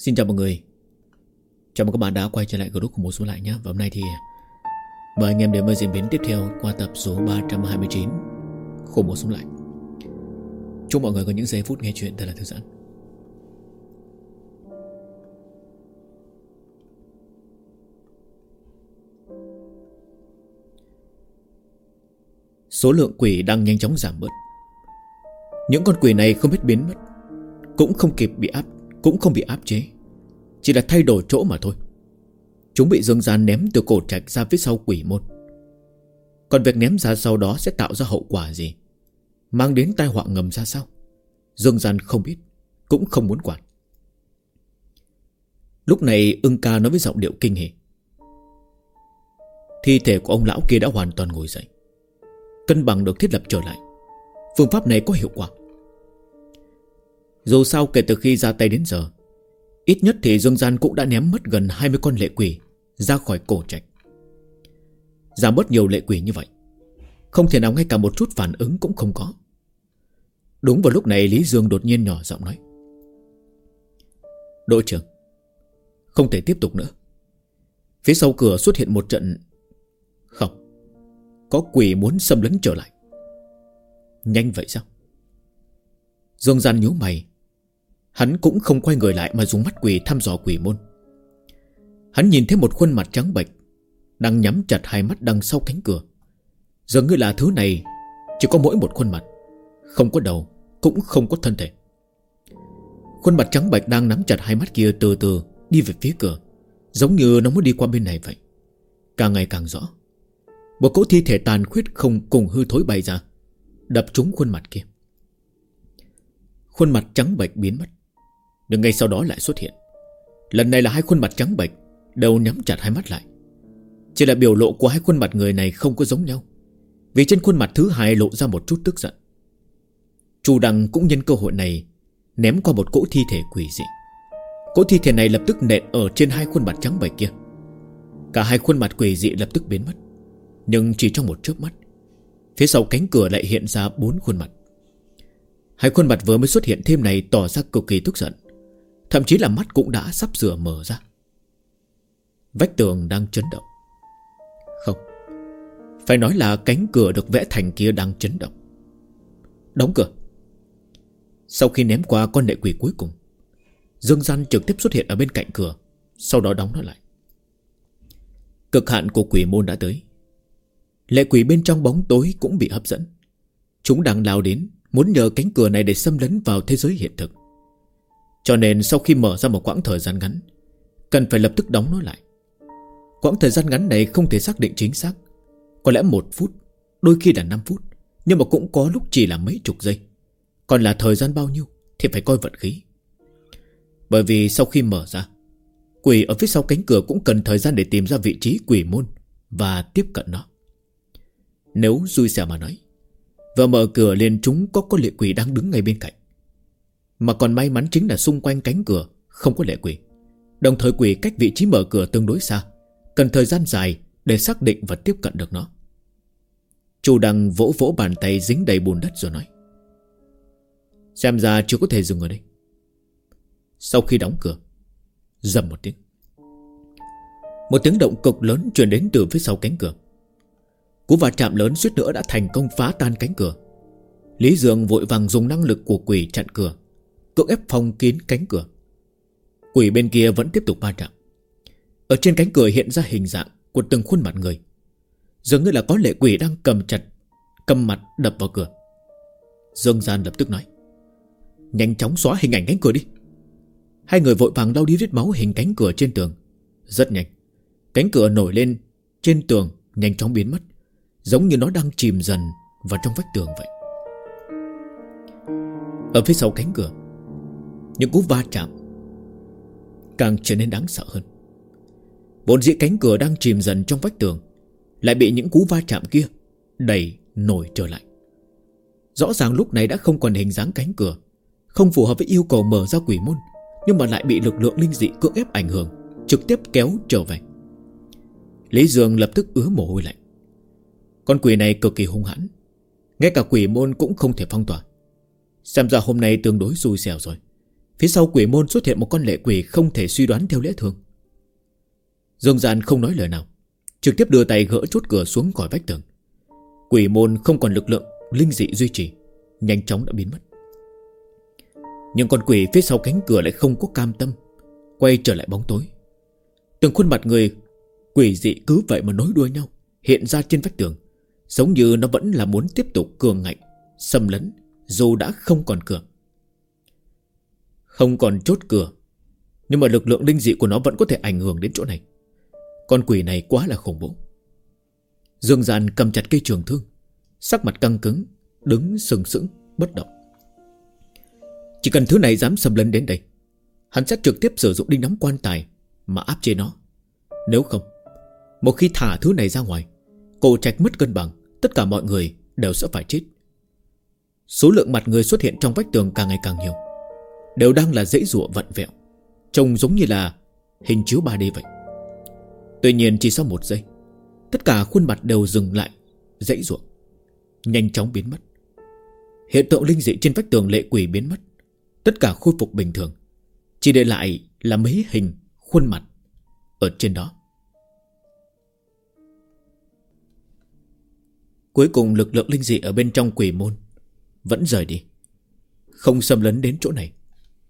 Xin chào mọi người. Chào mừng các bạn đã quay trở lại group của Một Số Lại nhé. Và hôm nay thì mời anh em đến với diễn biến tiếp theo qua tập số 329 của Một Số Lại. Chúc mọi người có những giây phút nghe chuyện thật là thư giãn. Số lượng quỷ đang nhanh chóng giảm bớt. Những con quỷ này không biết biến mất, cũng không bị áp chế, chỉ là thay đổi chỗ mà thôi. Chúng bị Dương Gian ném từ cổ trạch ra phía sau quỷ môn. Còn việc ném ra sau đó sẽ tạo ra hậu quả gì, mang đến tai họa ngầm ra sao, Dương Gian không biết, cũng không muốn quản. Lúc này Ưng Ca nói với giọng điệu kinh hỉ: thi thể của ông lão kia đã hoàn toàn ngồi dậy, cân bằng được thiết lập trở lại. Phương pháp này có hiệu quả. Dù sao kể từ khi ra tay đến giờ, ít nhất thì Dương Gian cũng đã ném mất gần 20 con lệ quỷ ra khỏi cổ trạch. Giảm bớt nhiều lệ quỷ như vậy, không thể nào ngay cả một chút phản ứng cũng không có. Đúng vào lúc này Lý Dương đột nhiên nhỏ giọng nói: đội trưởng, không thể tiếp tục nữa. Phía sau cửa xuất hiện một trận... Không, có quỷ muốn xâm lấn trở lại. Nhanh vậy sao? Dương Gian nhíu mày. Hắn cũng không quay người lại mà dùng mắt quỷ thăm dò quỷ môn. Hắn nhìn thấy một khuôn mặt trắng bệch đang nhắm chặt hai mắt đằng sau cánh cửa. Dường như là thứ này chỉ có mỗi một khuôn mặt, không có đầu, cũng không có thân thể. Khuôn mặt trắng bệch đang nắm chặt hai mắt kia từ từ đi về phía cửa, giống như nó muốn đi qua bên này vậy. Càng ngày càng rõ. Một cỗ thi thể tàn khuyết không cùng hư thối bay ra, đập trúng khuôn mặt kia. Khuôn mặt trắng bệch biến mất, nhưng ngay sau đó lại xuất hiện. Lần này là hai khuôn mặt trắng bệch đều nhắm chặt hai mắt lại. Chỉ là biểu lộ của hai khuôn mặt người này không có giống nhau, vì trên khuôn mặt thứ hai lộ ra một chút tức giận. Chu Đăng cũng nhân cơ hội này ném qua một cỗ thi thể quỷ dị. Cỗ thi thể này lập tức nện ở trên hai khuôn mặt trắng bệch kia. Cả hai khuôn mặt quỷ dị lập tức biến mất. Nhưng chỉ trong một chớp mắt, phía sau cánh cửa lại hiện ra 4 khuôn mặt. Hai khuôn mặt vừa mới xuất hiện thêm này tỏ ra cực kỳ tức giận, thậm chí là mắt cũng đã sắp sửa mở ra. Vách tường đang chấn động. Không, phải nói là cánh cửa được vẽ thành kia đang chấn động. Đóng cửa. Sau khi ném qua con lệ quỷ cuối cùng, Dương Gian trực tiếp xuất hiện ở bên cạnh cửa, sau đó đóng nó lại. Cực hạn của quỷ môn đã tới. Lệ quỷ bên trong bóng tối cũng bị hấp dẫn. Chúng đang lao đến, muốn nhờ cánh cửa này để xâm lấn vào thế giới hiện thực. Cho nên sau khi mở ra một quãng thời gian ngắn, cần phải lập tức đóng nó lại. Quãng thời gian ngắn này không thể xác định chính xác, có lẽ 1 phút, đôi khi là 5 phút, nhưng mà cũng có lúc chỉ là mấy chục giây. Còn là thời gian bao nhiêu thì phải coi vận khí. Bởi vì sau khi mở ra, quỷ ở phía sau cánh cửa cũng cần thời gian để tìm ra vị trí quỷ môn và tiếp cận nó. Nếu xui xẻo mà nói, vừa mở cửa lên chúng có lệ quỷ đang đứng ngay bên cạnh. Mà còn may mắn chính là xung quanh cánh cửa không có lệ quỷ, đồng thời quỷ cách vị trí mở cửa tương đối xa, cần thời gian dài để xác định và tiếp cận được nó. Chu Đăng vỗ vỗ bàn tay dính đầy bùn đất rồi nói: xem ra chưa có thể dừng ở đây. Sau khi đóng cửa, rầm một tiếng, một tiếng động cực lớn truyền đến từ phía sau cánh cửa. Cú va chạm lớn suýt nữa đã thành công phá tan cánh cửa. Lý Dương vội vàng dùng năng lực của quỷ chặn cửa, cưỡng ép phong kín cánh cửa. Quỷ bên kia vẫn tiếp tục va chạm. Ở trên cánh cửa hiện ra hình dạng của từng khuôn mặt người, dường như là có lệ quỷ đang cầm mặt đập vào cửa. Dương Gian lập tức nói: nhanh chóng xóa hình ảnh cánh cửa đi. Hai người vội vàng lau đi vết máu hình cánh cửa trên tường. Rất nhanh, cánh cửa nổi lên trên tường nhanh chóng biến mất, giống như nó đang chìm dần vào trong vách tường vậy. Ở phía sau cánh cửa, những cú va chạm càng trở nên đáng sợ hơn. Vốn dĩ cánh cửa đang chìm dần trong vách tường lại bị những cú va chạm kia đẩy nổi trở lại. Rõ ràng lúc này đã không còn hình dáng cánh cửa, không phù hợp với yêu cầu mở ra quỷ môn, nhưng mà lại bị lực lượng linh dị cưỡng ép ảnh hưởng, trực tiếp kéo trở về. Lý Dương lập tức ứa mồ hôi lạnh. Con quỷ này cực kỳ hung hãn, ngay cả quỷ môn cũng không thể phong tỏa. Xem ra hôm nay tương đối xui xẻo rồi. Phía sau quỷ môn xuất hiện một con lệ quỷ không thể suy đoán theo lẽ thường. Dương Gian không nói lời nào, trực tiếp đưa tay gỡ chốt cửa xuống khỏi vách tường. Quỷ môn không còn lực lượng linh dị duy trì, nhanh chóng đã biến mất. Nhưng con quỷ phía sau cánh cửa lại không có cam tâm, quay trở lại bóng tối. Từng khuôn mặt người quỷ dị cứ vậy mà nối đuôi nhau hiện ra trên vách tường, giống như nó vẫn là muốn tiếp tục cường ngạnh xâm lấn dù đã không còn cửa. Không còn chốt cửa, nhưng mà lực lượng linh dị của nó vẫn có thể ảnh hưởng đến chỗ này. Con quỷ này quá là khủng bố. Dương Gian cầm chặt cây trường thương, sắc mặt căng cứng, đứng sừng sững bất động. Chỉ cần thứ này dám xâm lấn đến đây, hắn sẽ trực tiếp sử dụng đinh đóng quan tài mà áp chế nó. Nếu không, một khi thả thứ này ra ngoài, cổ trạch mất cân bằng, tất cả mọi người đều sẽ phải chết. Số lượng mặt người xuất hiện trong vách tường càng ngày càng nhiều, đều đang là dãy giụa vặn vẹo, trông giống như là hình chiếu 3D vậy. Tuy nhiên chỉ sau 1 giây, tất cả khuôn mặt đều dừng lại dãy giụa, nhanh chóng biến mất. Hiện tượng linh dị trên vách tường lệ quỷ biến mất, tất cả khôi phục bình thường, chỉ để lại là mấy hình khuôn mặt ở trên đó. Cuối cùng lực lượng linh dị ở bên trong quỷ môn vẫn rời đi, không xâm lấn đến chỗ này.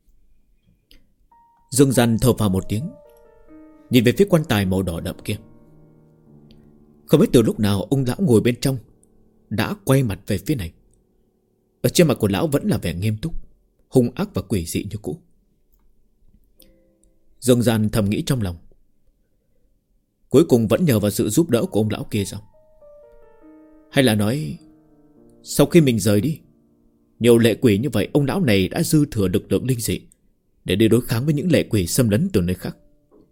Dương Gian thở phào một tiếng, nhìn về phía quan tài màu đỏ đậm kia. Không biết từ lúc nào ông lão ngồi bên trong đã quay mặt về phía này. Ở trên mặt của lão vẫn là vẻ nghiêm túc, hung ác và quỷ dị như cũ. Dương Gian thầm nghĩ trong lòng, cuối cùng vẫn nhờ vào sự giúp đỡ của ông lão kia sao? Hay là nói, sau khi mình rời đi, nhiều lệ quỷ như vậy, ông lão này đã dư thừa lực lượng linh dị để đi đối kháng với những lệ quỷ xâm lấn từ nơi khác.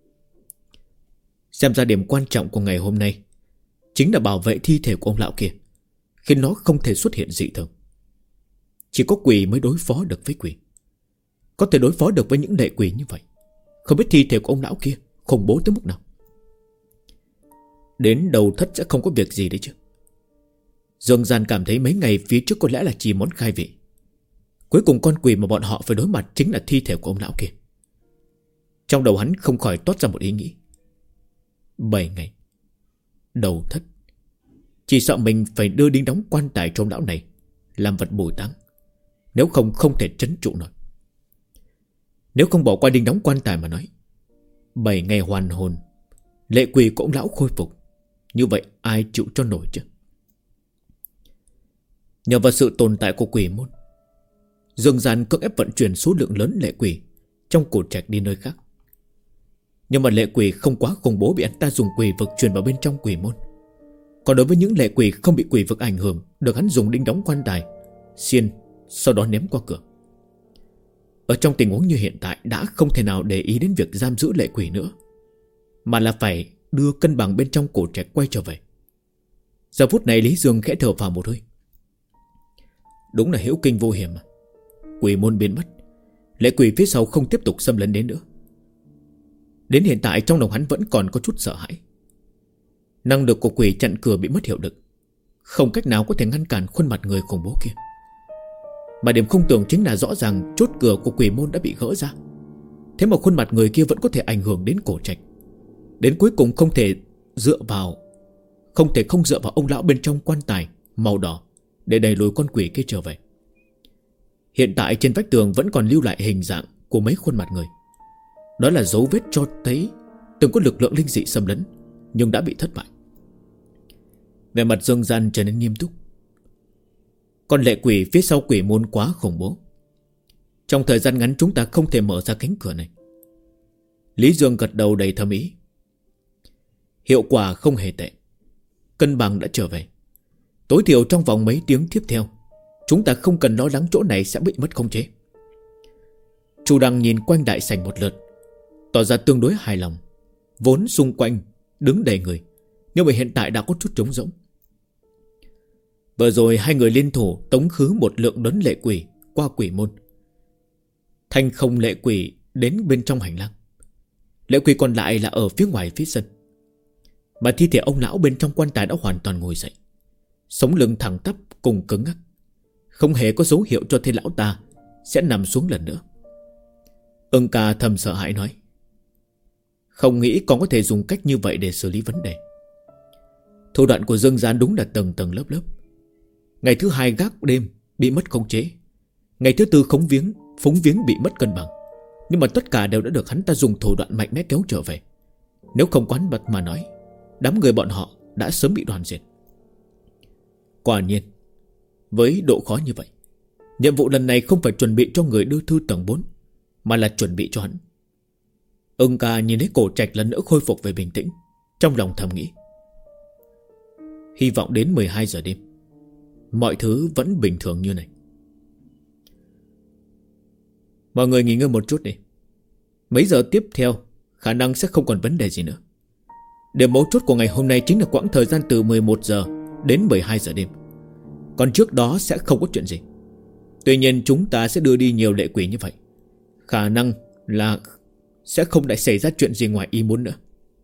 Xem ra điểm quan trọng của ngày hôm nay chính là bảo vệ thi thể của ông lão kia, khiến nó không thể xuất hiện dị thường. Chỉ có quỷ mới đối phó được với quỷ, có thể đối phó được với những lệ quỷ như vậy. Không biết thi thể của ông lão kia khủng bố tới mức nào. Đến đầu thất sẽ không có việc gì đấy chứ. Dương Gian cảm thấy mấy ngày phía trước có lẽ là chỉ món khai vị. Cuối cùng con quỷ mà bọn họ phải đối mặt chính là thi thể của ông lão kia. Trong đầu hắn không khỏi toát ra một ý nghĩ. 7 ngày đầu thất, chỉ sợ mình phải đưa đinh đóng quan tài trong lão này làm vật bồi táng, nếu không không thể trấn trụ nổi. Nếu không bỏ qua đinh đóng quan tài mà nói, 7 ngày hoàn hồn, lệ quỷ của ông lão khôi phục, như vậy ai chịu cho nổi chứ? Nhờ vào sự tồn tại của quỷ môn, Dương Gian cưỡng ép vận chuyển số lượng lớn lệ quỷ trong cổ trạch đi nơi khác. Nhưng mà lệ quỷ không quá khủng bố bị anh ta dùng quỷ vực truyền vào bên trong quỷ môn. Còn đối với những lệ quỷ không bị quỷ vực ảnh hưởng, được hắn dùng đinh đóng quan tài xiên, sau đó ném qua cửa. Ở trong tình huống như hiện tại, đã không thể nào để ý đến việc giam giữ lệ quỷ nữa, mà là phải đưa cân bằng bên trong cổ trạch quay trở về. Giờ phút này Lý Dương khẽ thở vào một hơi. Đúng là hữu kinh vô hiểm mà. Quỷ môn biến mất, lệ quỷ phía sau không tiếp tục xâm lấn đến nữa. Đến hiện tại trong lòng hắn vẫn còn có chút sợ hãi. Năng lực của quỷ chặn cửa bị mất hiệu lực, không cách nào có thể ngăn cản khuôn mặt người khủng bố kia. Mà điểm không tưởng chính là rõ ràng chốt cửa của quỷ môn đã bị gỡ ra, thế mà khuôn mặt người kia vẫn có thể ảnh hưởng đến cổ trạch. Đến cuối cùng không thể không dựa vào ông lão bên trong quan tài màu đỏ để đẩy lùi con quỷ kia trở về. Hiện tại trên vách tường vẫn còn lưu lại hình dạng của mấy khuôn mặt người. Đó là dấu vết cho thấy từng có lực lượng linh dị xâm lấn, nhưng đã bị thất bại. Vẻ mặt Dương Gian trở nên nghiêm túc. Con lệ quỷ phía sau quỷ môn quá khủng bố, trong thời gian ngắn chúng ta không thể mở ra cánh cửa này. Lý Dương gật đầu đầy thâm ý. Hiệu quả không hề tệ, cân bằng đã trở về. Tối thiểu trong vòng mấy tiếng tiếp theo, chúng ta không cần lo lắng chỗ này sẽ bị mất khống chế. Chu Đăng nhìn quanh đại sảnh một lượt, tỏ ra tương đối hài lòng. Vốn xung quanh đứng đầy người, nhưng mà hiện tại đã có chút trống rỗng. Vừa rồi hai người liên thủ tống khứ một lượng lớn lệ quỷ qua quỷ môn, thanh không lệ quỷ đến bên trong hành lang. Lệ quỷ còn lại là ở phía ngoài phía sân. Mà thi thể ông lão bên trong quan tài đã hoàn toàn ngồi dậy, sống lưng thẳng tắp cùng cứng ngắc, không hề có dấu hiệu cho thấy lão ta sẽ nằm xuống lần nữa. Ưng ca thầm sợ hãi nói: Không nghĩ còn có thể dùng cách như vậy để xử lý vấn đề. Thủ đoạn của Dương Gian đúng là tầng tầng lớp lớp. Ngày thứ 2 gác đêm bị mất khống chế, ngày thứ 4 phúng viếng bị mất cân bằng. Nhưng mà tất cả đều đã được hắn ta dùng thủ đoạn mạnh mẽ kéo trở về. Nếu không quán bật mà nói, đám người bọn họ đã sớm bị đoàn diệt. Quả nhiên, với độ khó như vậy, nhiệm vụ lần này không phải chuẩn bị cho người đưa thư tầng 4, mà là chuẩn bị cho hắn. Ưng ca nhìn thấy Cổ Trạch lần nữa khôi phục về bình tĩnh, trong lòng thầm nghĩ: hy vọng đến 12 giờ đêm mọi thứ vẫn bình thường như này. Mọi người nghỉ ngơi một chút đi. Mấy giờ tiếp theo khả năng sẽ không còn vấn đề gì nữa. Điểm mấu chốt của ngày hôm nay chính là quãng thời gian từ 11 giờ đến 12 giờ đêm. Còn trước đó sẽ không có chuyện gì. Tuy nhiên chúng ta sẽ đưa đi nhiều lệ quỷ như vậy, khả năng là sẽ không lại xảy ra chuyện gì ngoài ý muốn nữa.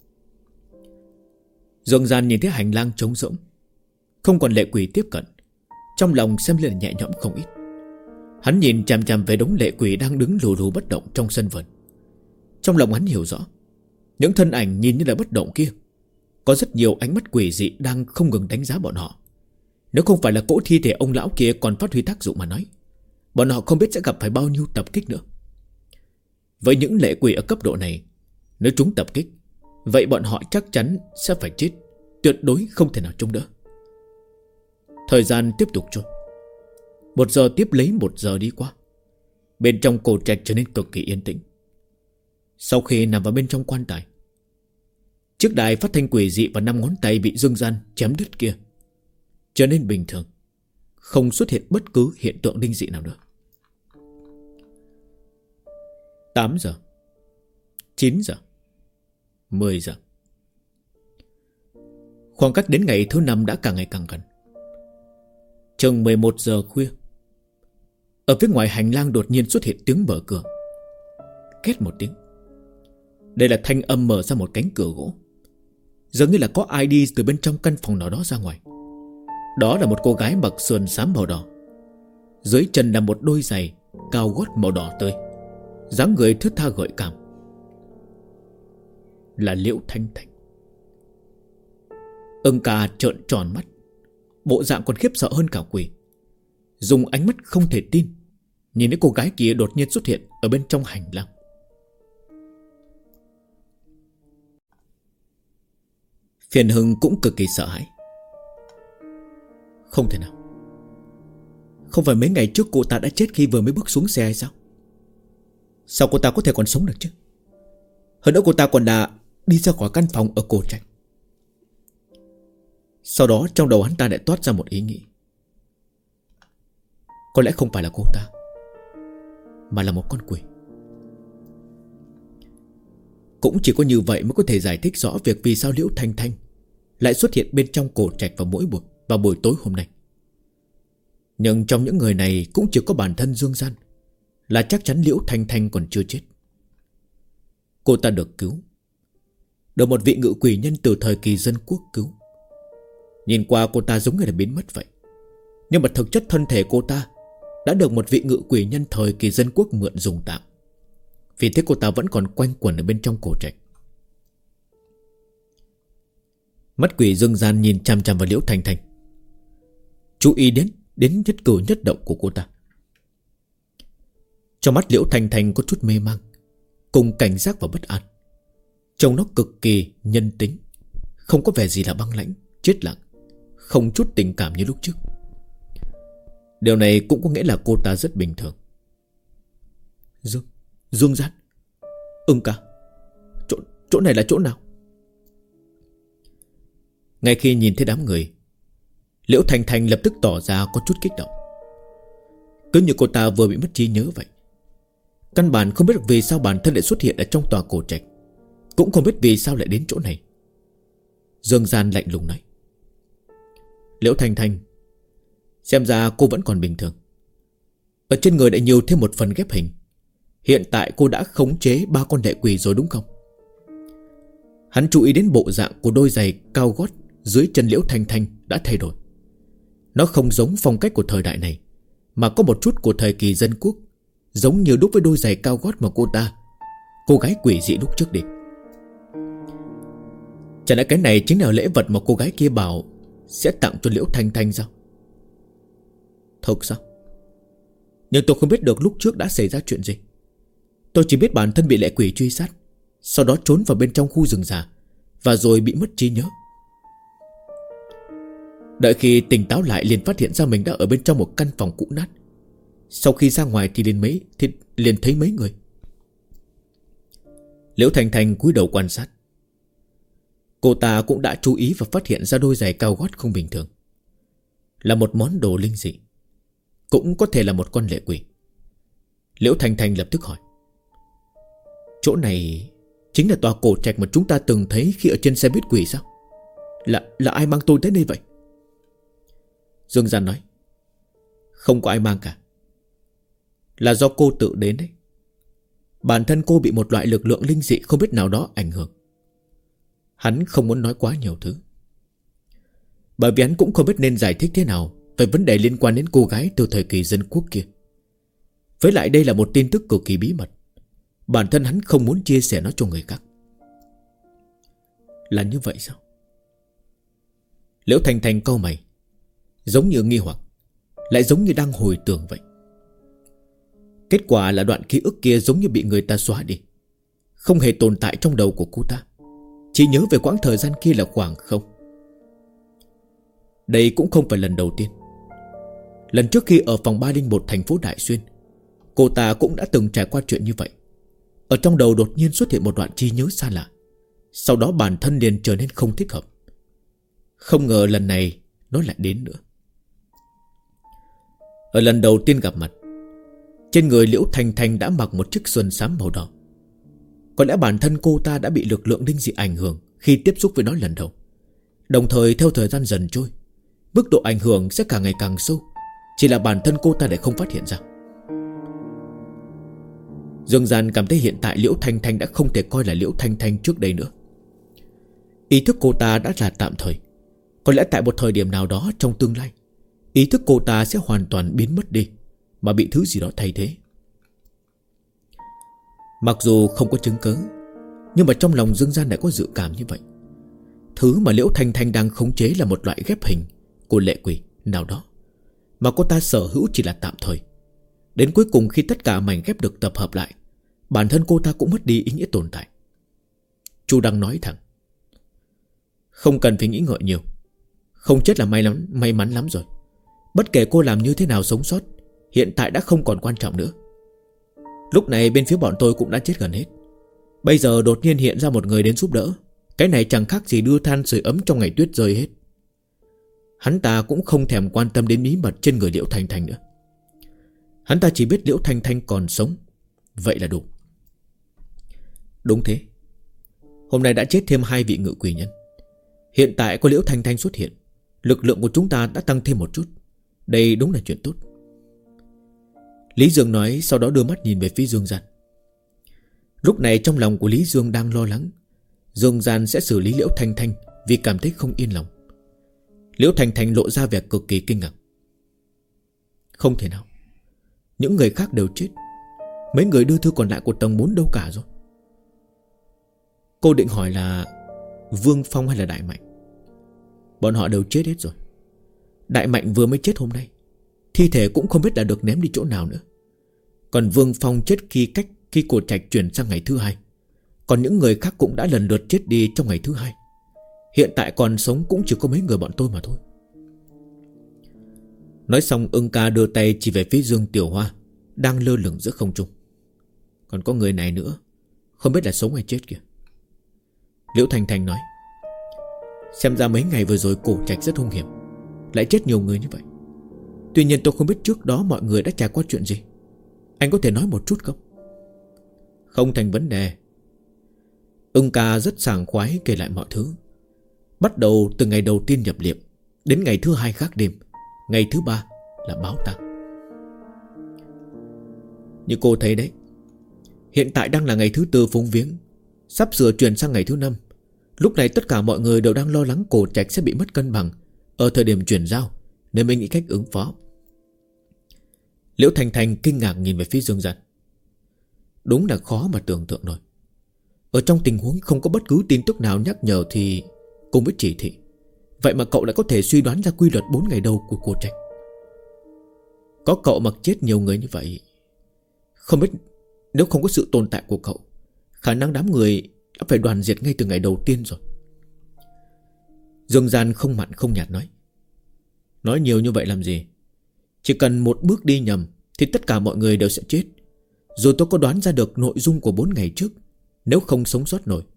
Dương Gian nhìn thấy hành lang trống rỗng, không còn lệ quỷ tiếp cận, trong lòng xem lên nhẹ nhõm không ít. Hắn nhìn chằm chằm về đống lệ quỷ đang đứng lù lù bất động trong sân vườn. Trong lòng hắn hiểu rõ, những thân ảnh nhìn như là bất động kia có rất nhiều ánh mắt quỷ dị đang không ngừng đánh giá bọn họ. Nếu không phải là cỗ thi thể ông lão kia còn phát huy tác dụng mà nói, bọn họ không biết sẽ gặp phải bao nhiêu tập kích nữa. Với những lệ quỷ ở cấp độ này, nếu chúng tập kích, vậy bọn họ chắc chắn sẽ phải chết, tuyệt đối không thể nào chống đỡ. Thời gian tiếp tục trôi. 1 giờ tiếp lấy 1 giờ đi qua. Bên trong cổ trạch trở nên cực kỳ yên tĩnh. Sau khi nằm vào bên trong quan tài, chiếc đài phát thanh quỷ dị và 5 ngón tay bị Dương Gian chém đứt kia trở nên bình thường, không xuất hiện bất cứ hiện tượng linh dị nào nữa. 8 giờ, 9 giờ, 10 giờ. Khoảng cách đến ngày thứ 5 đã càng ngày càng gần. Chừng 11 giờ khuya, ở phía ngoài hành lang đột nhiên xuất hiện tiếng mở cửa. Két một tiếng. Đây là thanh âm mở ra một cánh cửa gỗ. Dường như là có ai đi từ bên trong căn phòng nào đó ra ngoài. Đó là một cô gái mặc sườn xám màu đỏ, dưới chân là một đôi giày cao gót màu đỏ tươi, dáng người thướt tha gợi cảm. Là Liễu Thanh Thanh. Ưng ca trợn tròn mắt, bộ dạng còn khiếp sợ hơn cả quỷ, dùng ánh mắt không thể tin nhìn thấy cô gái kia đột nhiên xuất hiện ở bên trong hành lang. Phiền Hưng cũng cực kỳ sợ hãi. Không thể nào. Không phải mấy ngày trước cô ta đã chết khi vừa mới bước xuống xe hay sao? Sao cô ta có thể còn sống được chứ? Hơn nữa cô ta còn đã đi ra khỏi căn phòng ở cổ trạch. Sau đó trong đầu hắn ta lại toát ra một ý nghĩ. Có lẽ không phải là cô ta, mà là một con quỷ. Cũng chỉ có như vậy mới có thể giải thích rõ việc vì sao Liễu Thanh Thanh lại xuất hiện bên trong cổ trạch vào buổi tối hôm nay. Nhưng trong những người này cũng chỉ có bản thân Dương Gian là chắc chắn Liễu Thanh Thanh còn chưa chết. Cô ta được cứu, được một vị ngự quỷ nhân từ thời kỳ dân quốc cứu. Nhìn qua cô ta giống như là biến mất vậy, nhưng mà thực chất thân thể cô ta đã được một vị ngự quỷ nhân thời kỳ dân quốc mượn dùng tạm. Vì thế cô ta vẫn còn quanh quẩn ở bên trong cổ trạch. Mắt quỷ Dương Gian nhìn chằm chằm vào Liễu Thanh Thanh, chú ý đến nhất cử nhất động của cô ta. Trong mắt Liễu Thanh Thanh có chút mê mang, cùng cảnh giác và bất an. Trông nó cực kỳ nhân tính, không có vẻ gì là băng lãnh, chết lặng, không chút tình cảm như lúc trước. Điều này cũng có nghĩa là cô ta rất bình thường. Dương Gian, Ưng ca, chỗ này là chỗ nào? Ngay khi nhìn thấy đám người, Liễu Thanh Thanh lập tức tỏ ra có chút kích động, cứ như cô ta vừa bị mất trí nhớ vậy. Căn bản không biết được vì sao bản thân lại xuất hiện ở trong tòa cổ trạch, cũng không biết vì sao lại đến chỗ này. Dương Gian lạnh lùng nói: Liễu Thanh Thanh, xem ra cô vẫn còn bình thường. Ở trên người đã nhiều thêm một phần ghép hình. Hiện tại cô đã khống chế 3 con lệ quỷ rồi đúng không? Hắn chú ý đến bộ dạng của đôi giày cao gót dưới chân Liễu Thanh Thanh đã thay đổi. Nó không giống phong cách của thời đại này, mà có một chút của thời kỳ dân quốc, giống như đúc với đôi giày cao gót mà cô gái quỷ dị lúc trước đi. Chẳng lẽ cái này chính là lễ vật mà cô gái kia bảo sẽ tặng cho Liễu Thanh Thanh sao? Thật sao? Nhưng tôi không biết được lúc trước đã xảy ra chuyện gì. Tôi chỉ biết bản thân bị lệ quỷ truy sát, sau đó trốn vào bên trong khu rừng già, và rồi bị mất trí nhớ. Đợi khi tỉnh táo lại liền phát hiện ra mình đã ở bên trong một căn phòng cũ nát. Sau khi ra ngoài thì liền thấy mấy người. Liễu Thanh Thanh cúi đầu quan sát. Cô ta cũng đã chú ý và phát hiện ra đôi giày cao gót không bình thường, là một món đồ linh dị, cũng có thể là một con lệ quỷ. Liễu Thanh Thanh lập tức hỏi: chỗ này chính là tòa cổ trạch mà chúng ta từng thấy khi ở trên xe buýt quỷ sao? Là ai mang tôi tới đây vậy? Dương Gian nói: không có ai mang cả, là do cô tự đến đấy. Bản thân cô bị một loại lực lượng linh dị không biết nào đó ảnh hưởng. Hắn không muốn nói quá nhiều thứ, bởi vì hắn cũng không biết nên giải thích thế nào về vấn đề liên quan đến cô gái từ thời kỳ dân quốc kia. Với lại đây là một tin tức cực kỳ bí mật, bản thân hắn không muốn chia sẻ nó cho người khác. Là như vậy sao? Liễu Thanh Thanh cau mày, giống như nghi hoặc, lại giống như đang hồi tưởng vậy. Kết quả là đoạn ký ức kia giống như bị người ta xóa đi, không hề tồn tại trong đầu của cô ta. Chỉ nhớ về quãng thời gian kia là khoảng không. Đây cũng không phải lần đầu tiên. Lần trước khi ở phòng 301 thành phố Đại Xuyên, cô ta cũng đã từng trải qua chuyện như vậy. Ở trong đầu đột nhiên xuất hiện một đoạn trí nhớ xa lạ, sau đó bản thân liền trở nên không thích hợp. Không ngờ lần này nó lại đến nữa. Ở lần đầu tiên gặp mặt, trên người Liễu Thanh Thanh đã mặc một chiếc xuân xám màu đỏ. Có lẽ bản thân cô ta đã bị lực lượng linh dị ảnh hưởng khi tiếp xúc với nó lần đầu. Đồng thời theo thời gian dần trôi, mức độ ảnh hưởng sẽ càng ngày càng sâu, chỉ là bản thân cô ta lại không phát hiện ra. Dương Gian cảm thấy hiện tại Liễu Thanh Thanh đã không thể coi là Liễu Thanh Thanh trước đây nữa. Ý thức cô ta đã là tạm thời. Có lẽ tại một thời điểm nào đó trong tương lai, ý thức cô ta sẽ hoàn toàn biến mất đi, mà bị thứ gì đó thay thế. Mặc dù không có chứng cứ, nhưng mà trong lòng Dương Gian lại có dự cảm như vậy. Thứ mà Liễu Thanh Thanh đang khống chế là một loại ghép hình của lệ quỷ nào đó, mà cô ta sở hữu chỉ là tạm thời. Đến cuối cùng khi tất cả mảnh ghép được tập hợp lại, bản thân cô ta cũng mất đi ý nghĩa tồn tại. Chu Đăng nói thẳng: không cần phải nghĩ ngợi nhiều, không chết là may mắn lắm rồi. Bất kể cô làm như thế nào sống sót, hiện tại đã không còn quan trọng nữa. Lúc này bên phía bọn tôi cũng đã chết gần hết. Bây giờ đột nhiên hiện ra một người đến giúp đỡ, cái này chẳng khác gì đưa than sưởi ấm trong ngày tuyết rơi hết. Hắn ta cũng không thèm quan tâm đến bí mật trên người Liễu Thanh Thanh nữa. Hắn ta chỉ biết Liễu Thanh Thanh còn sống, vậy là đủ. Đúng thế, hôm nay đã chết thêm 2 vị ngự quỷ nhân. Hiện tại có Liễu Thanh Thanh xuất hiện, lực lượng của chúng ta đã tăng thêm một chút. Đây đúng là chuyện tốt. Lý Dương nói, sau đó đưa mắt nhìn về phía Dương Gian. Lúc này trong lòng của Lý Dương đang lo lắng Dương Gian sẽ xử lý Liễu Thanh Thanh, vì cảm thấy không yên lòng. Liễu Thanh Thanh lộ ra vẻ cực kỳ kinh ngạc. Không thể nào, những người khác đều chết, mấy người đưa thư còn lại của tầng 4 đâu cả rồi? Cô định hỏi là Vương Phong hay là Đại Mạnh. Bọn họ đều chết hết rồi. Đại Mạnh vừa mới chết hôm nay, thi thể cũng không biết là được ném đi chỗ nào nữa. Còn Vương Phong chết khi cổ trạch chuyển sang ngày thứ 2. Còn những người khác cũng đã lần lượt chết đi trong ngày thứ 2. Hiện tại còn sống cũng chỉ có mấy người bọn tôi mà thôi. Nói xong Ưng Ca đưa tay chỉ về phía Dương Tiểu Hoa đang lơ lửng giữa không trung. Còn có người này nữa, không biết là sống hay chết kìa. Liễu Thanh Thanh nói: xem ra mấy ngày vừa rồi cổ trạch rất hung hiểm, lại chết nhiều người như vậy. Tuy nhiên tôi không biết trước đó mọi người đã trải qua chuyện gì. Anh có thể nói một chút không? Không thành vấn đề. Ưng Ca rất sảng khoái kể lại mọi thứ, bắt đầu từ ngày đầu tiên nhập liệm đến ngày thứ 2 khác đêm, ngày thứ 3 là báo tang. Như cô thấy đấy, hiện tại đang là ngày thứ 4 phúng viếng, sắp sửa chuyển sang ngày thứ 5. Lúc này tất cả mọi người đều đang lo lắng cổ trạch sẽ bị mất cân bằng ở thời điểm chuyển giao, nên mới nghĩ cách ứng phó. Liễu Thanh Thanh kinh ngạc nhìn về phía Dương Gian. Đúng là khó mà tưởng tượng nổi. Ở trong tình huống không có bất cứ tin tức nào nhắc nhở thì cùng với chỉ thị, vậy mà cậu lại có thể suy đoán ra quy luật 4 ngày đầu của cô Trạch. Có cậu mặc chết nhiều người như vậy, không biết nếu không có sự tồn tại của cậu, khả năng đám người đã phải đoàn diệt ngay từ ngày đầu tiên rồi. Dương Gian không mặn không nhạt nói nhiều như vậy làm gì? Chỉ cần một bước đi nhầm thì tất cả mọi người đều sẽ chết. Dù tôi có đoán ra được nội dung của 4 ngày trước, nếu không sống sót nổi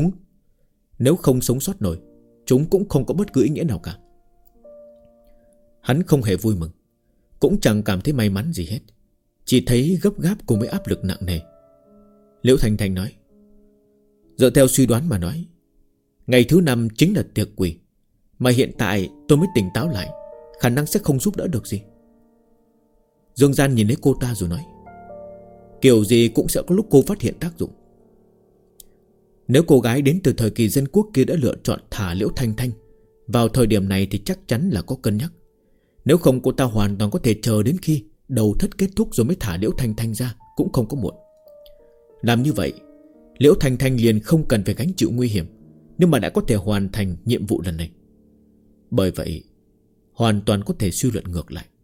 chúng cũng không có bất cứ ý nghĩa nào cả. Hắn không hề vui mừng, cũng chẳng cảm thấy may mắn gì hết, chỉ thấy gấp gáp cùng với áp lực nặng nề. Liễu Thanh Thanh nói: dựa theo suy đoán mà nói, ngày thứ 5 chính là tiệc quỷ, mà hiện tại tôi mới tỉnh táo lại, khả năng sẽ không giúp đỡ được gì. Dương Gian nhìn thấy cô ta rồi nói: kiểu gì cũng sẽ có lúc cô phát hiện tác dụng. Nếu cô gái đến từ thời kỳ dân quốc kia đã lựa chọn thả Liễu Thanh Thanh vào thời điểm này thì chắc chắn là có cân nhắc. Nếu không, cô ta hoàn toàn có thể chờ đến khi đầu thất kết thúc rồi mới thả Liễu Thanh Thanh ra, cũng không có muộn. Làm như vậy, Liễu Thanh Thanh liền không cần phải gánh chịu nguy hiểm, nhưng mà đã có thể hoàn thành nhiệm vụ lần này. Bởi vậy hoàn toàn có thể suy luận ngược lại.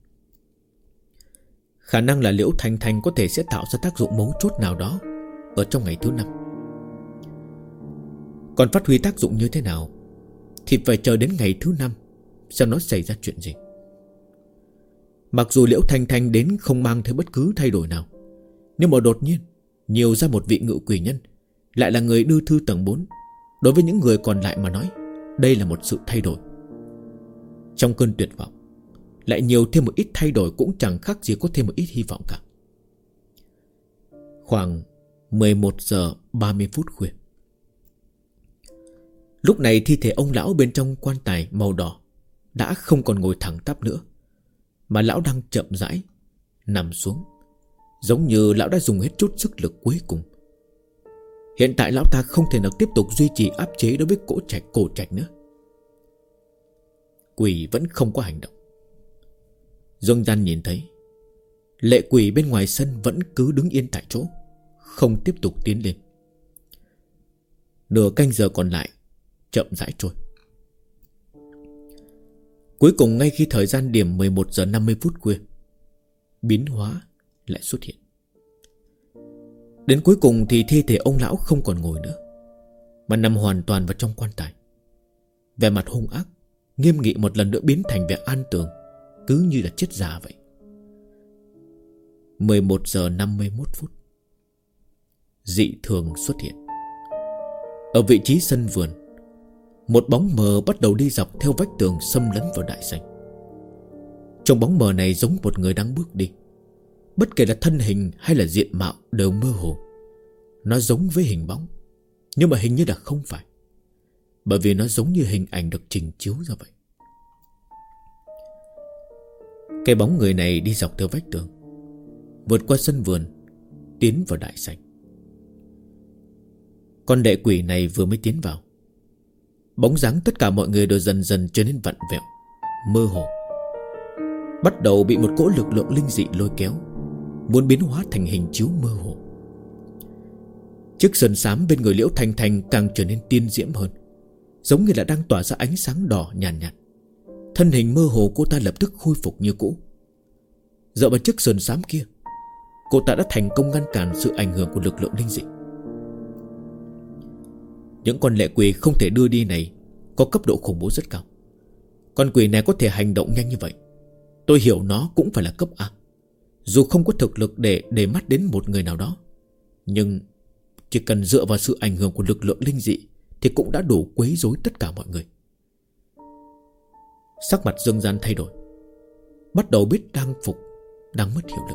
Khả năng là Liễu Thanh Thanh có thể sẽ tạo ra tác dụng mấu chốt nào đó ở trong ngày thứ 5. Còn phát huy tác dụng như thế nào thì phải chờ đến ngày thứ 5 xem nó xảy ra chuyện gì. Mặc dù Liễu Thanh Thanh đến không mang theo bất cứ thay đổi nào, nhưng mà đột nhiên nhiều ra một vị ngự quỷ nhân, lại là người đưa thư tầng 4. Đối với những người còn lại mà nói, đây là một sự thay đổi. Trong cơn tuyệt vọng, lại nhiều thêm một ít thay đổi cũng chẳng khác gì có thêm một ít hy vọng cả. Khoảng 11 giờ 30 phút khuya. Lúc này thi thể ông lão bên trong quan tài màu đỏ đã không còn ngồi thẳng tắp nữa, mà lão đang chậm rãi nằm xuống, giống như lão đã dùng hết chút sức lực cuối cùng. Hiện tại lão ta không thể nào tiếp tục duy trì áp chế đối với cổ trạch nữa. Quỷ vẫn không có hành động. Dương Gian nhìn thấy lệ quỷ bên ngoài sân vẫn cứ đứng yên tại chỗ, không tiếp tục tiến lên. Nửa canh giờ còn lại chậm rãi trôi. Cuối cùng ngay khi thời gian điểm 11 giờ 50 phút khuya, biến hóa lại xuất hiện. Đến cuối cùng thì thi thể ông lão không còn ngồi nữa, mà nằm hoàn toàn vào trong quan tài. Vẻ mặt hung ác, nghiêm nghị một lần nữa biến thành vẻ an tường, cứ như là chết già vậy. 11 giờ 51 phút, dị thường xuất hiện. Ở vị trí sân vườn, một bóng mờ bắt đầu đi dọc theo vách tường xâm lấn vào đại sảnh. Trong bóng mờ này giống một người đang bước đi. Bất kể là thân hình hay là diện mạo đều mơ hồ. Nó giống với hình bóng, nhưng mà hình như là không phải, bởi vì nó giống như hình ảnh được trình chiếu ra vậy. Cái bóng người này đi dọc theo vách tường, vượt qua sân vườn, tiến vào đại sảnh. Con đệ quỷ này vừa mới tiến vào, bóng dáng tất cả mọi người đều dần dần trở nên vặn vẹo, mơ hồ, bắt đầu bị một cỗ lực lượng linh dị lôi kéo, muốn biến hóa thành hình chiếu mơ hồ. Chiếc sườn xám bên người Liễu Thanh Thanh càng trở nên tiên diễm hơn, giống như là đang tỏa ra ánh sáng đỏ nhàn nhạt. Thân hình mơ hồ cô ta lập tức khôi phục như cũ. Dựa vào chiếc sườn xám kia, cô ta đã thành công ngăn cản sự ảnh hưởng của lực lượng linh dị. Những con lệ quỷ không thể đưa đi này có cấp độ khủng bố rất cao. Con quỷ này có thể hành động nhanh như vậy, tôi hiểu nó cũng phải là cấp A. Dù không có thực lực để mắt đến một người nào đó, nhưng chỉ cần dựa vào sự ảnh hưởng của lực lượng linh dị thì cũng đã đủ quấy rối tất cả mọi người. Sắc mặt Dương Gian thay đổi, bắt đầu biết tang phục đang mất hiệu lực.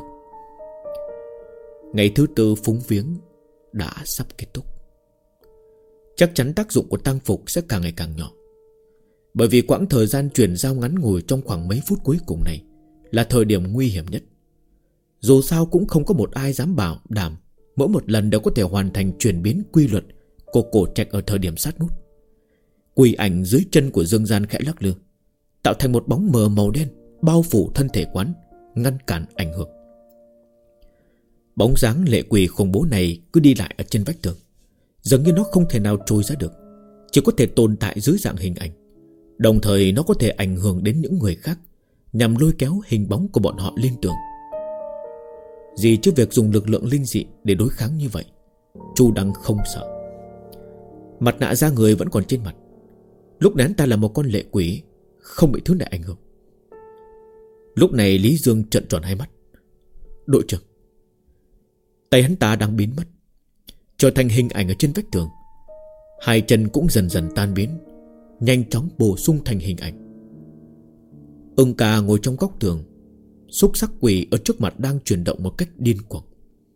Ngày thứ 4 phúng viếng đã sắp kết thúc. Chắc chắn tác dụng của tang phục sẽ càng ngày càng nhỏ, bởi vì quãng thời gian chuyển giao ngắn ngủi trong khoảng mấy phút cuối cùng này là thời điểm nguy hiểm nhất. Dù sao cũng không có một ai dám bảo đảm mỗi một lần đều có thể hoàn thành chuyển biến quy luật của cổ trạch ở thời điểm sát nút. Quỷ ảnh dưới chân của Dương Gian khẽ lắc lư, tạo thành một bóng mờ màu đen bao phủ thân thể quán, ngăn cản ảnh hưởng. Bóng dáng lệ quỷ khủng bố này cứ đi lại ở trên vách tường, dường như nó không thể nào trôi ra được, chỉ có thể tồn tại dưới dạng hình ảnh. Đồng thời nó có thể ảnh hưởng đến những người khác, nhằm lôi kéo hình bóng của bọn họ lên tường. Gì chứ việc dùng lực lượng linh dị để đối kháng như vậy, Chu Đăng không sợ. Mặt nạ da người vẫn còn trên mặt. Lúc này hắn ta là một con lệ quỷ, không bị thứ này ảnh hưởng. Lúc này Lý Dương trợn tròn hai mắt. Đội trưởng. Tay hắn ta đang biến mất, trở thành hình ảnh ở trên vách tường. Hai chân cũng dần dần tan biến, nhanh chóng bổ sung thành hình ảnh. Ưng Ca ngồi trong góc tường, xúc sắc quỷ ở trước mặt đang chuyển động một cách điên cuồng.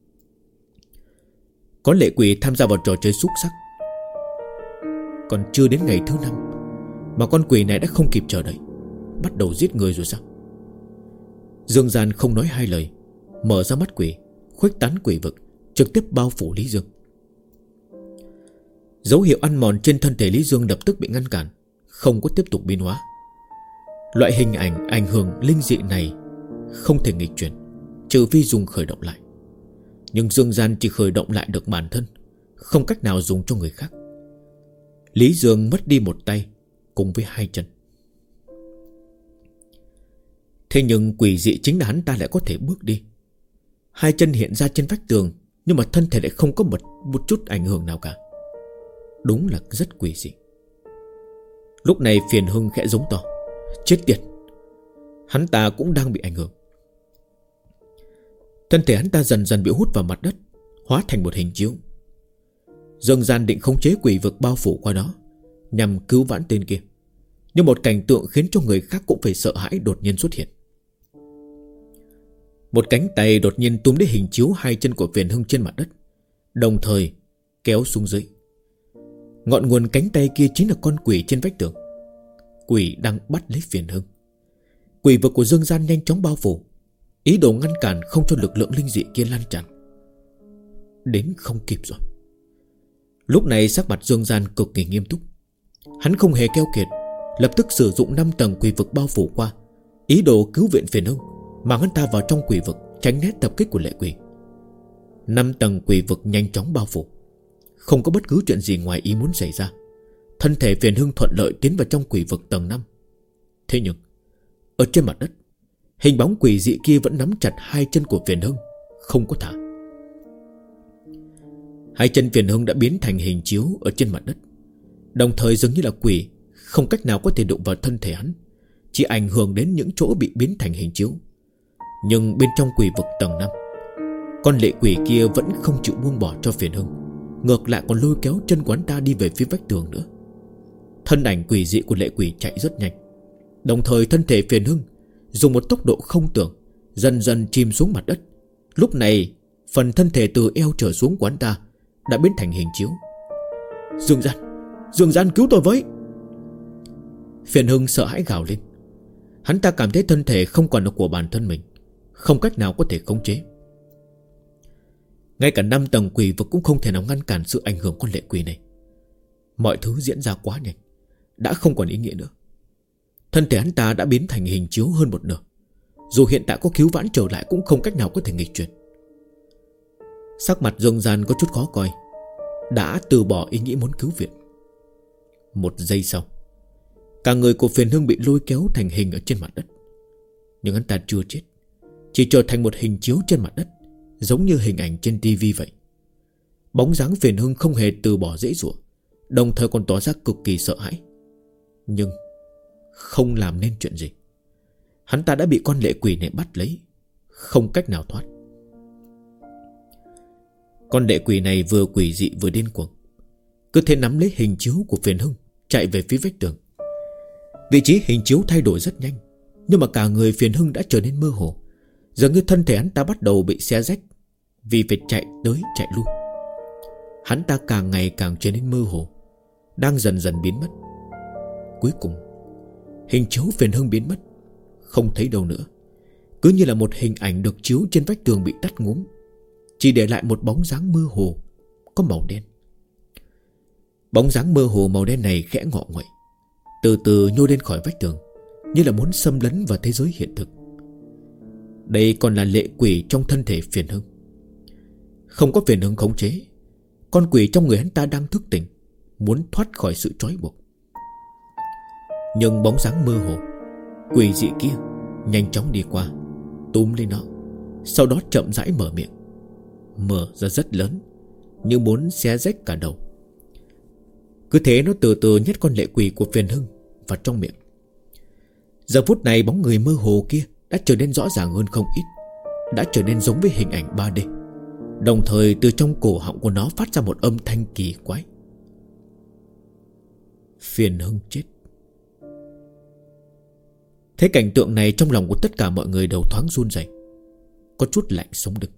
Có lệ quỷ tham gia vào trò chơi xúc sắc. Còn chưa đến ngày thứ 5 mà con quỷ này đã không kịp chờ đợi, bắt đầu giết người rồi sao? Dương Gian không nói hai lời, mở ra mắt quỷ, khuếch tán quỷ vực, trực tiếp bao phủ Lý Dương. Dấu hiệu ăn mòn trên thân thể Lý Dương lập tức bị ngăn cản, không có tiếp tục biến hóa. Loại hình ảnh hưởng linh dị này không thể nghịch chuyển, trừ phi dùng khởi động lại. Nhưng Dương Gian chỉ khởi động lại được bản thân, không cách nào dùng cho người khác. Lý Dương mất đi một tay cùng với hai chân. Thế nhưng quỷ dị chính là hắn ta lại có thể bước đi. Hai chân hiện ra trên vách tường, nhưng mà thân thể lại không có một chút ảnh hưởng nào cả. Đúng là rất quỷ dị. Lúc này Phiền Hưng khẽ giống to. Chết tiệt, hắn ta cũng đang bị ảnh hưởng. Thân thể hắn ta dần dần bị hút vào mặt đất, hóa thành một hình chiếu. Dương Gian định khống chế quỷ vực bao phủ qua đó, nhằm cứu vãn tên kia. Nhưng một cảnh tượng khiến cho người khác cũng phải sợ hãi đột nhiên xuất hiện. Một cánh tay đột nhiên túm lấy hình chiếu hai chân của Phiền Hưng trên mặt đất, đồng thời kéo xuống dưới. Ngọn nguồn cánh tay kia chính là con quỷ trên vách tường. Quỷ đang bắt lấy Phiền Hưng. Quỷ vực của Dương Gian nhanh chóng bao phủ, ý đồ ngăn cản không cho lực lượng linh dị kia lan tràn. Đến không kịp rồi. Lúc này sắc mặt Dương Gian cực kỳ nghiêm túc. Hắn không hề keo kiệt, lập tức sử dụng 5 tầng quỷ vực bao phủ qua, ý đồ cứu viện Phiền Hưng, mang hắn ta vào trong quỷ vực, tránh né tập kích của lệ quỷ. 5 tầng quỷ vực nhanh chóng bao phủ, không có bất cứ chuyện gì ngoài ý muốn xảy ra. Thân thể Phiền Hưng thuận lợi tiến vào trong quỷ vực tầng 5. Thế nhưng ở trên mặt đất, hình bóng quỷ dị kia vẫn nắm chặt hai chân của Phiền Hưng, không có thả. Hai chân Phiền Hưng đã biến thành hình chiếu ở trên mặt đất, đồng thời dường như là quỷ không cách nào có thể đụng vào thân thể hắn, chỉ ảnh hưởng đến những chỗ bị biến thành hình chiếu. Nhưng bên trong quỷ vực tầng 5, con lệ quỷ kia vẫn không chịu buông bỏ cho Phiền Hưng, ngược lại còn lôi kéo chân quán ta đi về phía vách tường nữa. Thân ảnh quỷ dị của lệ quỷ chạy rất nhanh, đồng thời thân thể Phiền Hưng dùng một tốc độ không tưởng dần dần chìm xuống mặt đất. Lúc này phần thân thể từ eo trở xuống quán ta đã biến thành hình chiếu. Dương Gian cứu tôi với! Phiền Hưng sợ hãi gào lên. Hắn ta cảm thấy thân thể không còn là của bản thân mình, không cách nào có thể khống chế. Ngay cả 5 tầng quỷ vực cũng không thể nào ngăn cản sự ảnh hưởng con lệ quỷ này. Mọi thứ diễn ra quá nhanh, đã không còn ý nghĩa nữa. Thân thể hắn ta đã biến thành hình chiếu hơn một nửa, dù hiện tại có cứu vãn trở lại cũng không cách nào có thể nghịch chuyển. Sắc mặt Dương Gian có chút khó coi, đã từ bỏ ý nghĩ muốn cứu viện. Một giây sau, cả người của Phiền Hưng bị lôi kéo thành hình ở trên mặt đất. Nhưng hắn ta chưa chết, chỉ trở thành một hình chiếu trên mặt đất, giống như hình ảnh trên tivi vậy. Bóng dáng Phiền Hưng không hề từ bỏ giãy giụa, đồng thời còn tỏ ra cực kỳ sợ hãi, nhưng không làm nên chuyện gì. Hắn ta đã bị con lệ quỷ này bắt lấy, không cách nào thoát. Con lệ quỷ này vừa quỷ dị vừa điên cuồng, cứ thế nắm lấy hình chiếu của Phiền Hưng, chạy về phía vách tường. Vị trí hình chiếu thay đổi rất nhanh, nhưng mà cả người Phiền Hưng đã trở nên mơ hồ, dường như thân thể hắn ta bắt đầu bị xé rách vì phải chạy tới chạy lui. Hắn ta càng ngày càng trở nên mơ hồ, đang dần dần biến mất. Cuối cùng hình chiếu Phiền Hưng biến mất, không thấy đâu nữa, cứ như là một hình ảnh được chiếu trên vách tường bị tắt ngúm, chỉ để lại một bóng dáng mơ hồ có màu đen. Bóng dáng mơ hồ màu đen này khẽ ngọ nguậy, từ từ nhô lên khỏi vách tường, như là muốn xâm lấn vào thế giới hiện thực. Đây còn là lệ quỷ trong thân thể Phiền Hưng. Không có phiền hưng khống chế, con quỷ trong người hắn ta đang thức tỉnh, muốn thoát khỏi sự trói buộc. Nhưng bóng dáng mơ hồ quỷ dị kia nhanh chóng đi qua, túm lên nó, sau đó chậm rãi mở miệng, mở ra rất lớn, như muốn xé rách cả đầu. Cứ thế nó từ từ nhét con lệ quỷ của phiền hưng vào trong miệng. Giờ phút này bóng người mơ hồ kia đã trở nên rõ ràng hơn không ít, đã trở nên giống với hình ảnh 3D. Đồng thời từ trong cổ họng của nó phát ra một âm thanh kỳ quái. Phiền hưng chết. Thấy cảnh tượng này, trong lòng của tất cả mọi người đầu thoáng run rẩy, có chút lạnh sống lưng.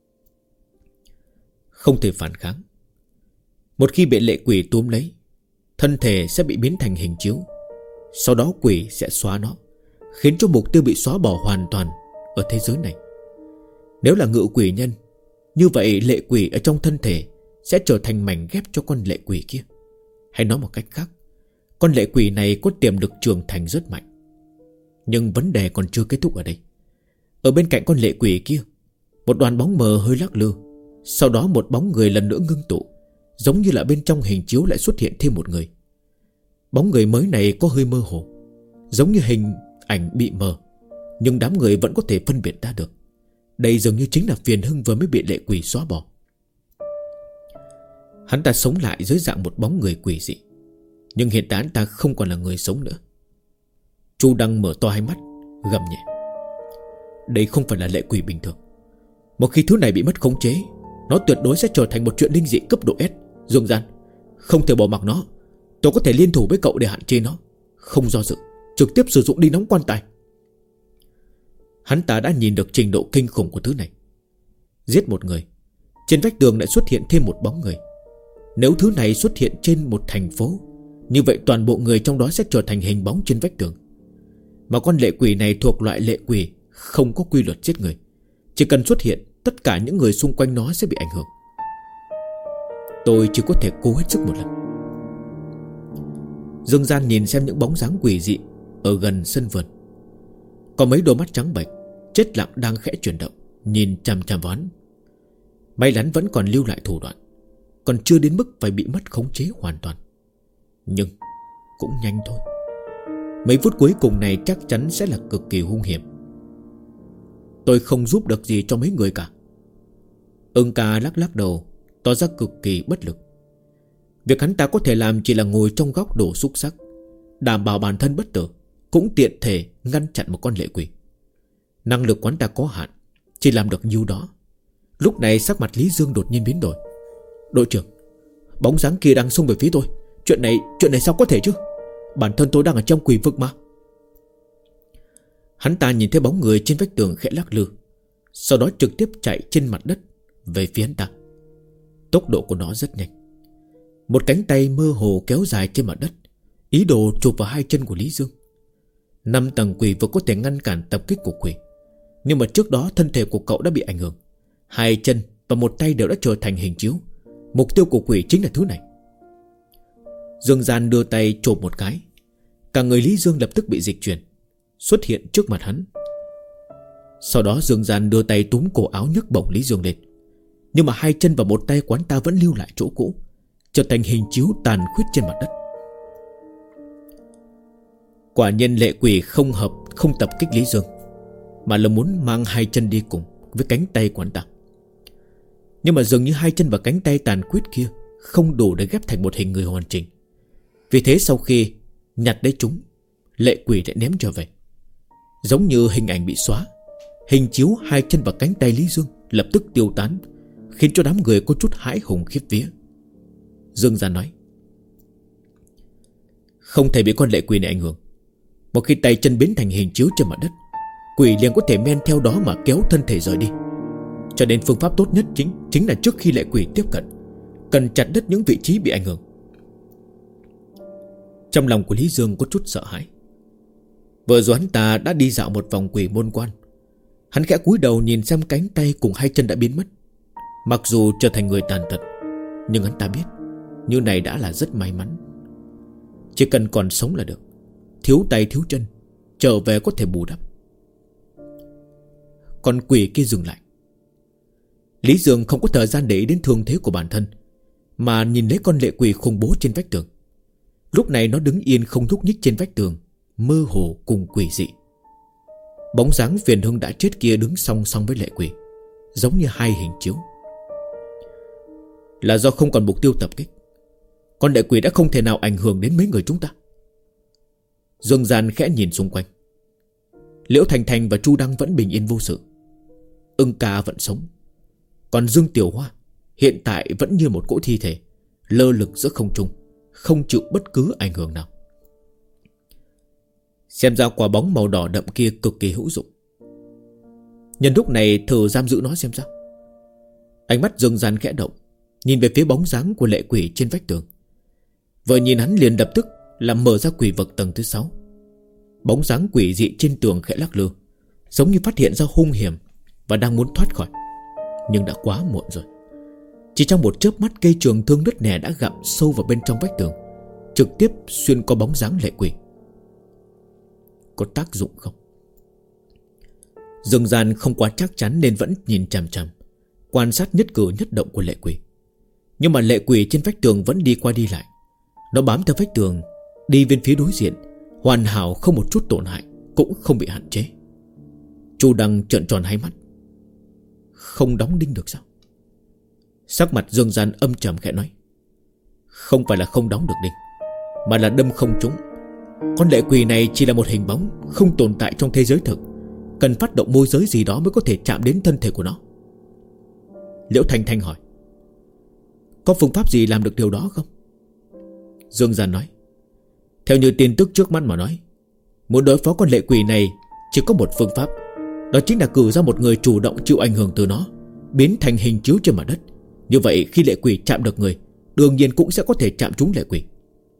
Không thể phản kháng. Một khi bị lệ quỷ túm lấy, thân thể sẽ bị biến thành hình chiếu. Sau đó quỷ sẽ xóa nó, khiến cho mục tiêu bị xóa bỏ hoàn toàn ở thế giới này. Nếu là ngự quỷ nhân, như vậy lệ quỷ ở trong thân thể sẽ trở thành mảnh ghép cho con lệ quỷ kia. Hay nói một cách khác, con lệ quỷ này có tiềm lực trưởng thành rất mạnh. Nhưng vấn đề còn chưa kết thúc ở đây. Ở bên cạnh con lệ quỷ kia, một đoàn bóng mờ hơi lắc lư. Sau đó một bóng người lần nữa ngưng tụ, giống như là bên trong hình chiếu lại xuất hiện thêm một người. Bóng người mới này có hơi mơ hồ, giống như hình ảnh bị mờ, nhưng đám người vẫn có thể phân biệt ra được. Đây dường như chính là phiền hưng vừa mới bị lệ quỷ xóa bỏ. Hắn ta sống lại dưới dạng một bóng người quỷ dị, nhưng hiện tại hắn ta không còn là người sống nữa. Chu Đăng mở to hai mắt, gầm nhẹ. Đây không phải là lệ quỷ bình thường. Một khi thứ này bị mất khống chế, nó tuyệt đối sẽ trở thành một chuyện linh dị cấp độ S. Dương Gian, không thể bỏ mặc nó. Tôi có thể liên thủ với cậu để hạn chế nó. Không do dự, trực tiếp sử dụng đi nóng quan tài. Hắn ta đã nhìn được trình độ kinh khủng của thứ này. Giết một người, trên vách tường lại xuất hiện thêm một bóng người. Nếu thứ này xuất hiện trên một thành phố, như vậy toàn bộ người trong đó sẽ trở thành hình bóng trên vách tường. Mà con lệ quỷ này thuộc loại lệ quỷ không có quy luật giết người. Chỉ cần xuất hiện, tất cả những người xung quanh nó sẽ bị ảnh hưởng. Tôi chỉ có thể cố hết sức một lần. Dương Gian nhìn xem những bóng dáng quỷ dị ở gần sân vườn. Có mấy đôi mắt trắng bệch chết lặng đang khẽ chuyển động, nhìn chằm chằm vào hắn. May lắn vẫn còn lưu lại thủ đoạn, còn chưa đến mức phải bị mất khống chế hoàn toàn. Nhưng cũng nhanh thôi. Mấy phút cuối cùng này chắc chắn sẽ là cực kỳ hung hiểm. Tôi không giúp được gì cho mấy người cả. Ưng ca lắc lắc đầu, tỏ ra cực kỳ bất lực. Việc hắn ta có thể làm chỉ là ngồi trong góc đổ xúc sắc, đảm bảo bản thân bất tử, cũng tiện thể ngăn chặn một con lệ quỷ. Năng lực của hắn ta có hạn, chỉ làm được nhiêu đó. Lúc này sắc mặt Lý Dương đột nhiên biến đổi. Đội trưởng, bóng dáng kia đang xông về phía tôi. Chuyện này sao có thể chứ? Bản thân tôi đang ở trong quỷ vực mà. Hắn ta nhìn thấy bóng người trên vách tường khẽ lắc lư, sau đó trực tiếp chạy trên mặt đất về phía hắn ta. Tốc độ của nó rất nhanh. Một cánh tay mơ hồ kéo dài trên mặt đất, ý đồ chụp vào hai chân của Lý Dương. 5 tầng quỷ vực có thể ngăn cản tập kích của quỷ, nhưng mà trước đó thân thể của cậu đã bị ảnh hưởng. 2 chân và 1 tay đều đã trở thành hình chiếu. Mục tiêu của quỷ chính là thứ này. Dương Gian đưa tay chộp một cái, cả người Lý Dương lập tức bị dịch chuyển, xuất hiện trước mặt hắn. Sau đó Dương Gian đưa tay túm cổ áo nhấc bổng Lý Dương lên. Nhưng mà 2 chân và 1 tay của hắn ta vẫn lưu lại chỗ cũ, trở thành hình chiếu tàn khuyết trên mặt đất. Quả nhiên lệ quỷ không tập kích Lý Dương, mà là muốn mang 2 chân đi cùng với cánh tay của hắn ta. Nhưng mà dường như 2 chân và cánh tay tàn khuyết kia không đủ để ghép thành một hình người hoàn chỉnh. Vì thế sau khi nhặt lấy chúng, lệ quỷ lại ném trở về. Giống như hình ảnh bị xóa, hình chiếu 2 chân và cánh tay Lý Dương lập tức tiêu tán, khiến cho đám người có chút hãi hùng khiếp vía. Dương Gian nói, không thể bị con lệ quỷ này ảnh hưởng. Một khi tay chân biến thành hình chiếu trên mặt đất, quỷ liền có thể men theo đó mà kéo thân thể rời đi. Cho nên phương pháp tốt nhất chính là trước khi lệ quỷ tiếp cận, cần chặt đứt những vị trí bị ảnh hưởng. Trong lòng của Lý Dương có chút sợ hãi. Vừa rồi hắn ta đã đi dạo một vòng quỷ môn quan. Hắn khẽ cúi đầu nhìn xem cánh tay cùng 2 chân đã biến mất. Mặc dù trở thành người tàn tật, nhưng hắn ta biết như này đã là rất may mắn. Chỉ cần còn sống là được, thiếu tay thiếu chân, trở về có thể bù đắp. Con quỷ kia dừng lại. Lý Dương không có thời gian để ý đến thương thế của bản thân, mà nhìn lấy con lệ quỷ khủng bố trên vách tường. Lúc này nó đứng yên không nhúc nhích trên vách tường, mơ hồ cùng quỷ dị. Bóng dáng Phiền Hưng đã chết kia đứng song song với lệ quỷ, giống như hai hình chiếu. Là do không còn mục tiêu tập kích, con lệ quỷ đã không thể nào ảnh hưởng đến mấy người chúng ta. Dương Gian khẽ nhìn xung quanh. Liễu Thành Thành và Chu Đăng vẫn bình yên vô sự, Ưng Ca vẫn sống, còn Dương Tiểu Hoa hiện tại vẫn như một cỗ thi thể, lơ lửng giữa không trung, không chịu bất cứ ảnh hưởng nào. Xem ra quả bóng màu đỏ đậm kia cực kỳ hữu dụng. Nhân lúc này thử giam giữ nó xem sao. Ánh mắt Dương Gian khẽ động, nhìn về phía bóng dáng của lệ quỷ trên vách tường. Vừa nhìn hắn liền lập tức làm mở ra quỷ vực tầng thứ 6. Bóng dáng quỷ dị trên tường khẽ lắc lư, giống như phát hiện ra hung hiểm và đang muốn thoát khỏi. Nhưng đã quá muộn rồi. Chỉ trong một chớp mắt, cây trường thương nứt nẻ đã gặm sâu vào bên trong vách tường, trực tiếp xuyên qua bóng dáng lệ quỷ. Có tác dụng không? Dương Gian không quá chắc chắn nên vẫn nhìn chằm chằm, quan sát nhất cử nhất động của lệ quỷ. Nhưng mà lệ quỷ trên vách tường vẫn đi qua đi lại. Nó bám theo vách tường, đi bên phía đối diện, hoàn hảo không một chút tổn hại, cũng không bị hạn chế. Chu Đăng trợn tròn hai mắt. Không đóng đinh được sao? Sắc mặt Dương Gian âm trầm khẽ nói. Không phải là không đóng được đinh, mà là đâm không trúng. Con lệ quỷ này chỉ là một hình bóng, không tồn tại trong thế giới thực, cần phát động môi giới gì đó mới có thể chạm đến thân thể của nó. Liễu Thanh Thanh hỏi. Có phương pháp gì làm được điều đó không? Dương Gian nói. Theo như tin tức trước mắt mà nói, muốn đối phó con lệ quỷ này chỉ có một phương pháp, đó chính là cử ra một người chủ động chịu ảnh hưởng từ nó, biến thành hình chiếu trên mặt đất. Như vậy khi lệ quỷ chạm được người, đương nhiên cũng sẽ có thể chạm trúng lệ quỷ.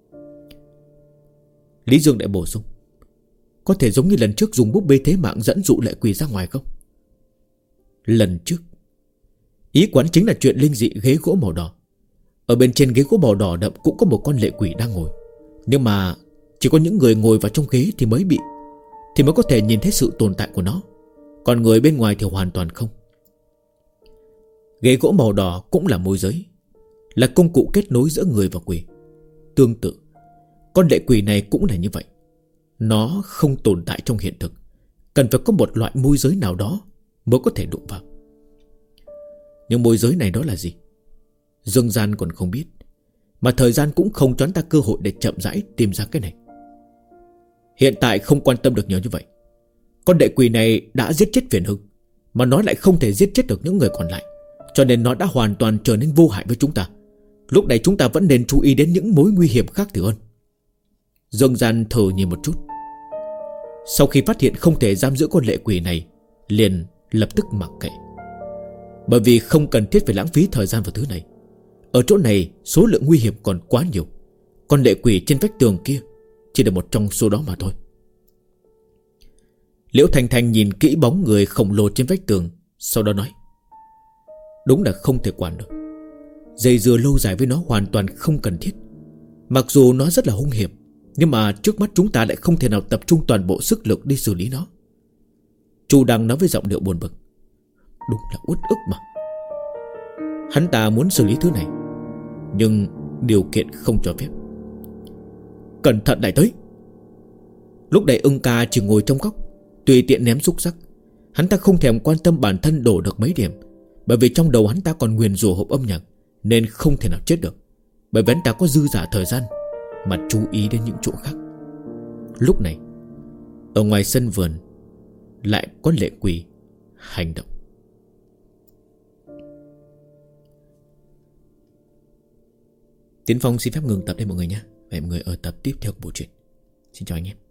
Lý Dương lại bổ sung. Có thể giống như lần trước dùng búp bê thế mạng dẫn dụ lệ quỷ ra ngoài không? Lần trước ý quán chính là chuyện linh dị ghế gỗ màu đỏ. Ở bên trên ghế gỗ màu đỏ đậm cũng có một con lệ quỷ đang ngồi. Nhưng mà chỉ có những người ngồi vào trong ghế thì mới có thể nhìn thấy sự tồn tại của nó, còn người bên ngoài thì hoàn toàn không. Ghế gỗ màu đỏ cũng là môi giới, là công cụ kết nối giữa người và quỷ. Tương tự, con lệ quỷ này cũng là như vậy. Nó không tồn tại trong hiện thực, cần phải có một loại môi giới nào đó mới có thể đụng vào. Nhưng môi giới này đó là gì? Dương Gian còn không biết, mà thời gian cũng không cho hắn ta cơ hội để chậm rãi tìm ra cái này. Hiện tại không quan tâm được nhiều như vậy. Con lệ quỷ này đã giết chết Phiền Hưng, mà nó lại không thể giết chết được những người còn lại, cho nên nó đã hoàn toàn trở nên vô hại với chúng ta. Lúc này chúng ta vẫn nên chú ý đến những mối nguy hiểm khác thì hơn. Dương Gian thử nhìn một chút. Sau khi phát hiện không thể giam giữ con lệ quỷ này, liền lập tức mặc kệ. Bởi vì không cần thiết phải lãng phí thời gian vào thứ này. Ở chỗ này số lượng nguy hiểm còn quá nhiều. Con lệ quỷ trên vách tường kia chỉ là một trong số đó mà thôi. Liễu Thanh Thanh nhìn kỹ bóng người khổng lồ trên vách tường, sau đó nói. Đúng là không thể quản được. Dây dưa lâu dài với nó hoàn toàn không cần thiết. Mặc dù nó rất là hung hiểm, nhưng mà trước mắt chúng ta lại không thể nào tập trung toàn bộ sức lực đi xử lý nó. Chu Đăng nói với giọng điệu buồn bực. Đúng là uất ức mà. Hắn ta muốn xử lý thứ này, nhưng điều kiện không cho phép. Cẩn thận lại tới. Lúc này Ưng Ca chỉ ngồi trong góc, tùy tiện ném xúc sắc. Hắn ta không thèm quan tâm bản thân đổ được mấy điểm, bởi vì trong đầu hắn ta còn nguyền rủa hộp âm nhạc, nên không thể nào chết được. Bởi vì hắn ta có dư dả thời gian mà chú ý đến những chỗ khác. Lúc này ở ngoài sân vườn lại có lệ quỷ hành động. Tiến Phong xin phép ngừng tập đây mọi người nhé. Và mọi người ở tập tiếp theo của bộ truyện. Xin chào anh em.